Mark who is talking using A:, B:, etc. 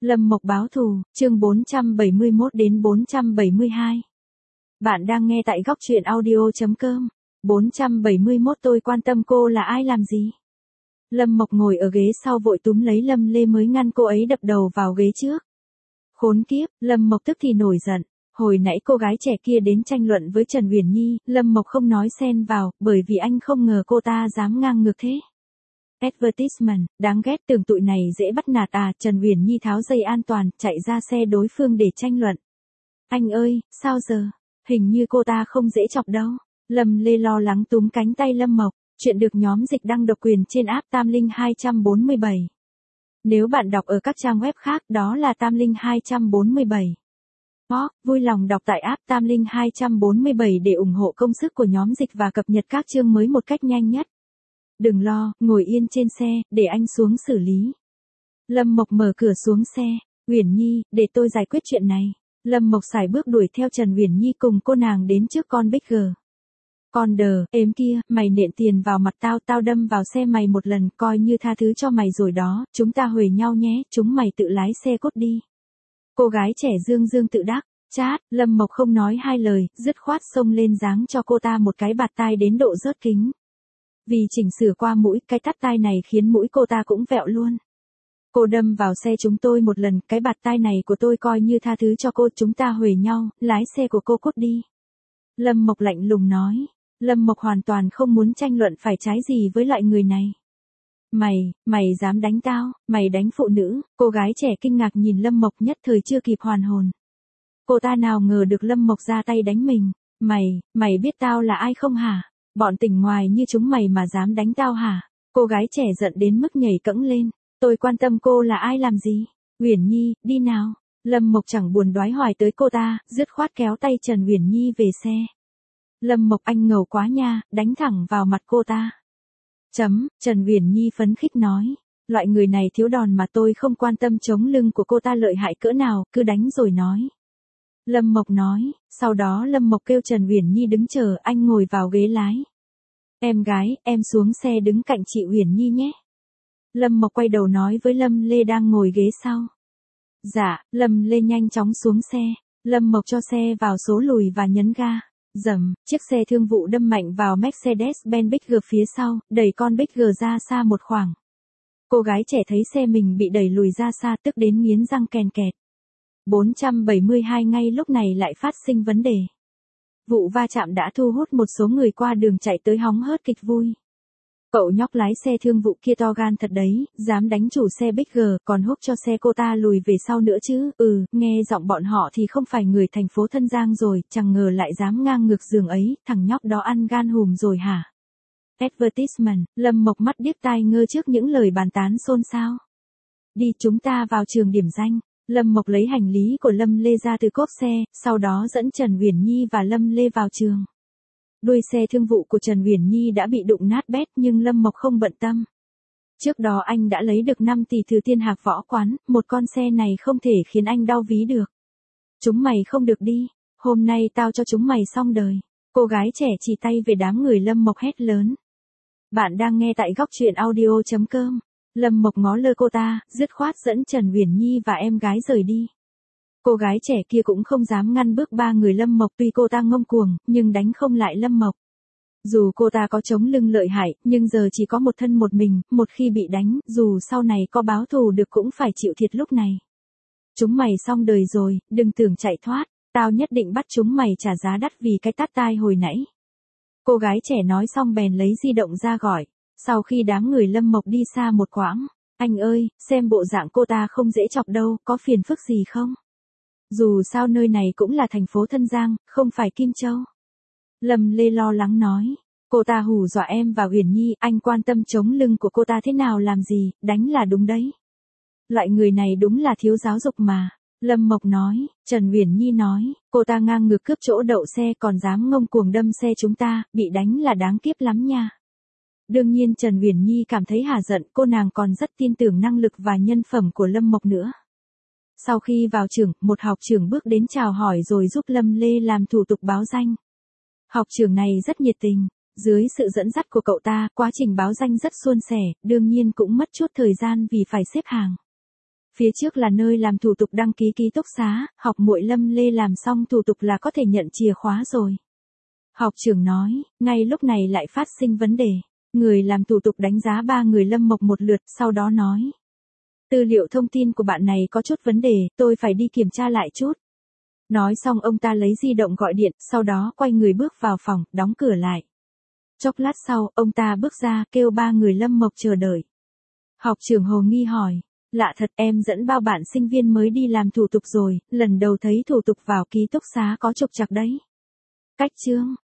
A: Lâm Mộc báo thù, chương 471 đến 472. Bạn đang nghe tại góc truyện audio.com. 471 tôi quan tâm cô là ai làm gì? Lâm Mộc ngồi ở ghế sau vội túm lấy Lâm Lê mới ngăn cô ấy đập đầu vào ghế trước. Khốn kiếp, Lâm Mộc tức thì nổi giận. Hồi nãy cô gái trẻ kia đến tranh luận với Trần Uyển Nhi, Lâm Mộc không nói xen vào, bởi vì anh không ngờ cô ta dám ngang ngược thế. Advertisement, đáng ghét, tưởng tụi này dễ bắt nạt à? Trần Uyển Nhi tháo dây an toàn, chạy ra xe đối phương để tranh luận. Anh ơi, sao giờ? Hình như cô ta không dễ chọc đâu. Lâm Lê lo lắng túm cánh tay Lâm Mộc. Chuyện được nhóm dịch đăng độc quyền trên app Tam Linh 247. Nếu bạn đọc ở các trang web khác đó là Tam Linh 247. Vui lòng đọc tại app Tam Linh 247 để ủng hộ công sức của nhóm dịch và cập nhật các chương mới một cách nhanh nhất. Đừng lo, ngồi yên trên xe, để anh xuống xử lý. Lâm Mộc mở cửa xuống xe. Uyển Nhi, để tôi giải quyết chuyện này. Lâm Mộc sải bước đuổi theo Trần Uyển Nhi cùng cô nàng đến trước con Big G. Con đờ, ếm kia, mày nện tiền vào mặt tao đâm vào xe mày một lần, coi như tha thứ cho mày rồi đó, chúng ta huề nhau nhé, chúng mày tự lái xe cút đi. Cô gái trẻ dương dương tự đắc, chát, Lâm Mộc không nói hai lời, dứt khoát xông lên giáng cho cô ta một cái bạt tai đến độ rớt kính. Vì chỉnh sửa qua mũi, cái tát tai này khiến mũi cô ta cũng vẹo luôn. Cô đâm vào xe chúng tôi một lần, cái bạt tai này của tôi coi như tha thứ cho cô, chúng ta huề nhau, lái xe của cô cút đi. Lâm Mộc lạnh lùng nói. Lâm Mộc hoàn toàn không muốn tranh luận phải trái gì với loại người này. Mày dám đánh tao, mày đánh phụ nữ? Cô gái trẻ kinh ngạc nhìn Lâm Mộc, nhất thời chưa kịp hoàn hồn. Cô ta nào ngờ được Lâm Mộc ra tay đánh mình. Mày biết tao là ai không hả? Bọn tỉnh ngoài như chúng mày mà dám đánh tao hả? Cô gái trẻ giận đến mức nhảy cẫng lên. Tôi quan tâm cô là ai làm gì? Uyển Nhi, đi nào. Lâm Mộc chẳng buồn đoái hoài tới cô ta, dứt khoát kéo tay Trần Uyển Nhi về xe. Lâm Mộc, anh ngầu quá nha, đánh thẳng vào mặt cô ta. Trần Uyển Nhi phấn khích nói. Loại người này thiếu đòn mà tôi không quan tâm chống lưng của cô ta lợi hại cỡ nào, cứ đánh rồi nói. Lâm Mộc nói, sau đó Lâm Mộc kêu Trần Uyển Nhi đứng chờ, anh ngồi vào ghế lái. Em gái, em xuống xe đứng cạnh chị Uyển Nhi nhé. Lâm Mộc quay đầu nói với Lâm Lê đang ngồi ghế sau. Dạ, Lâm Lê nhanh chóng xuống xe. Lâm Mộc cho xe vào số lùi và nhấn ga. Dầm, chiếc xe thương vụ đâm mạnh vào Mercedes-Benz Big G phía sau, đẩy con Big G ra xa một khoảng. Cô gái trẻ thấy xe mình bị đẩy lùi ra xa tức đến nghiến răng kèn kẹt. 472 ngay lúc này lại phát sinh vấn đề. Vụ va chạm đã thu hút một số người qua đường chạy tới hóng hớt kịch vui. Cậu nhóc lái xe thương vụ kia to gan thật đấy, dám đánh chủ xe Big G, còn húc cho xe cô ta lùi về sau nữa chứ. Nghe giọng bọn họ thì không phải người thành phố Thân Giang rồi, chẳng ngờ lại dám ngang ngược giường ấy, thằng nhóc đó ăn gan hùm rồi hả? Advertisement, Lâm Mộc mắt điếc tai ngơ trước những lời bàn tán xôn xao. Đi, chúng ta vào trường điểm danh. Lâm Mộc lấy hành lý của Lâm Lê ra từ cốp xe, sau đó dẫn Trần Uyển Nhi và Lâm Lê vào trường. Đuôi xe thương vụ của Trần Uyển Nhi đã bị đụng nát bét nhưng Lâm Mộc không bận tâm. Trước đó anh đã lấy được 5 tỷ từ Thiên Hạc Võ Quán, một con xe này không thể khiến anh đau ví được. Chúng mày không được đi, hôm nay tao cho chúng mày xong đời. Cô gái trẻ chỉ tay về đám người Lâm Mộc hét lớn. Bạn đang nghe tại góc truyện audio.com. Lâm Mộc ngó lơ cô ta, dứt khoát dẫn Trần Uyển Nhi và em gái rời đi. Cô gái trẻ kia cũng không dám ngăn bước ba người Lâm Mộc, tuy cô ta ngông cuồng, nhưng đánh không lại Lâm Mộc. Dù cô ta có chống lưng lợi hại, nhưng giờ chỉ có một thân một mình, một khi bị đánh, dù sau này có báo thù được cũng phải chịu thiệt lúc này. Chúng mày xong đời rồi, đừng tưởng chạy thoát, tao nhất định bắt chúng mày trả giá đắt vì cái tát tai hồi nãy. Cô gái trẻ nói xong bèn lấy di động ra gọi, sau khi đám người Lâm Mộc đi xa một quãng. Anh ơi, xem bộ dạng cô ta không dễ chọc đâu, có phiền phức gì không? Dù sao nơi này cũng là thành phố Thân Giang, không phải Kim Châu. Lâm Lê lo lắng nói. Cô ta hù dọa em và Uyển Nhi, anh quan tâm chống lưng của cô ta thế nào làm gì, đánh là đúng đấy. Loại người này đúng là thiếu giáo dục mà. Lâm Mộc nói. Trần Uyển Nhi nói, cô ta ngang ngược cướp chỗ đậu xe còn dám ngông cuồng đâm xe chúng ta, bị đánh là đáng kiếp lắm nha. Đương nhiên Trần Uyển Nhi cảm thấy hả giận, cô nàng còn rất tin tưởng năng lực và nhân phẩm của Lâm Mộc nữa. Sau khi vào trường, một học trưởng bước đến chào hỏi rồi giúp Lâm Lê làm thủ tục báo danh. Học trưởng này rất nhiệt tình, dưới sự dẫn dắt của cậu ta, quá trình báo danh rất suôn sẻ, đương nhiên cũng mất chút thời gian vì phải xếp hàng. Phía trước là nơi làm thủ tục đăng ký ký túc xá, học muội Lâm Lê làm xong thủ tục là có thể nhận chìa khóa rồi. Học trưởng nói, ngay lúc này lại phát sinh vấn đề. Người làm thủ tục đánh giá 3 người Lâm Mộc một lượt, sau đó nói. Tư liệu thông tin của bạn này có chút vấn đề, tôi phải đi kiểm tra lại chút. Nói xong ông ta lấy di động gọi điện, sau đó quay người bước vào phòng, đóng cửa lại. Chốc lát sau, ông ta bước ra, kêu 3 người Lâm Mộc chờ đợi. Học trưởng hồ nghi hỏi, lạ thật, em dẫn bao bạn sinh viên mới đi làm thủ tục rồi, lần đầu thấy thủ tục vào ký túc xá có trục trặc đấy. Cách chương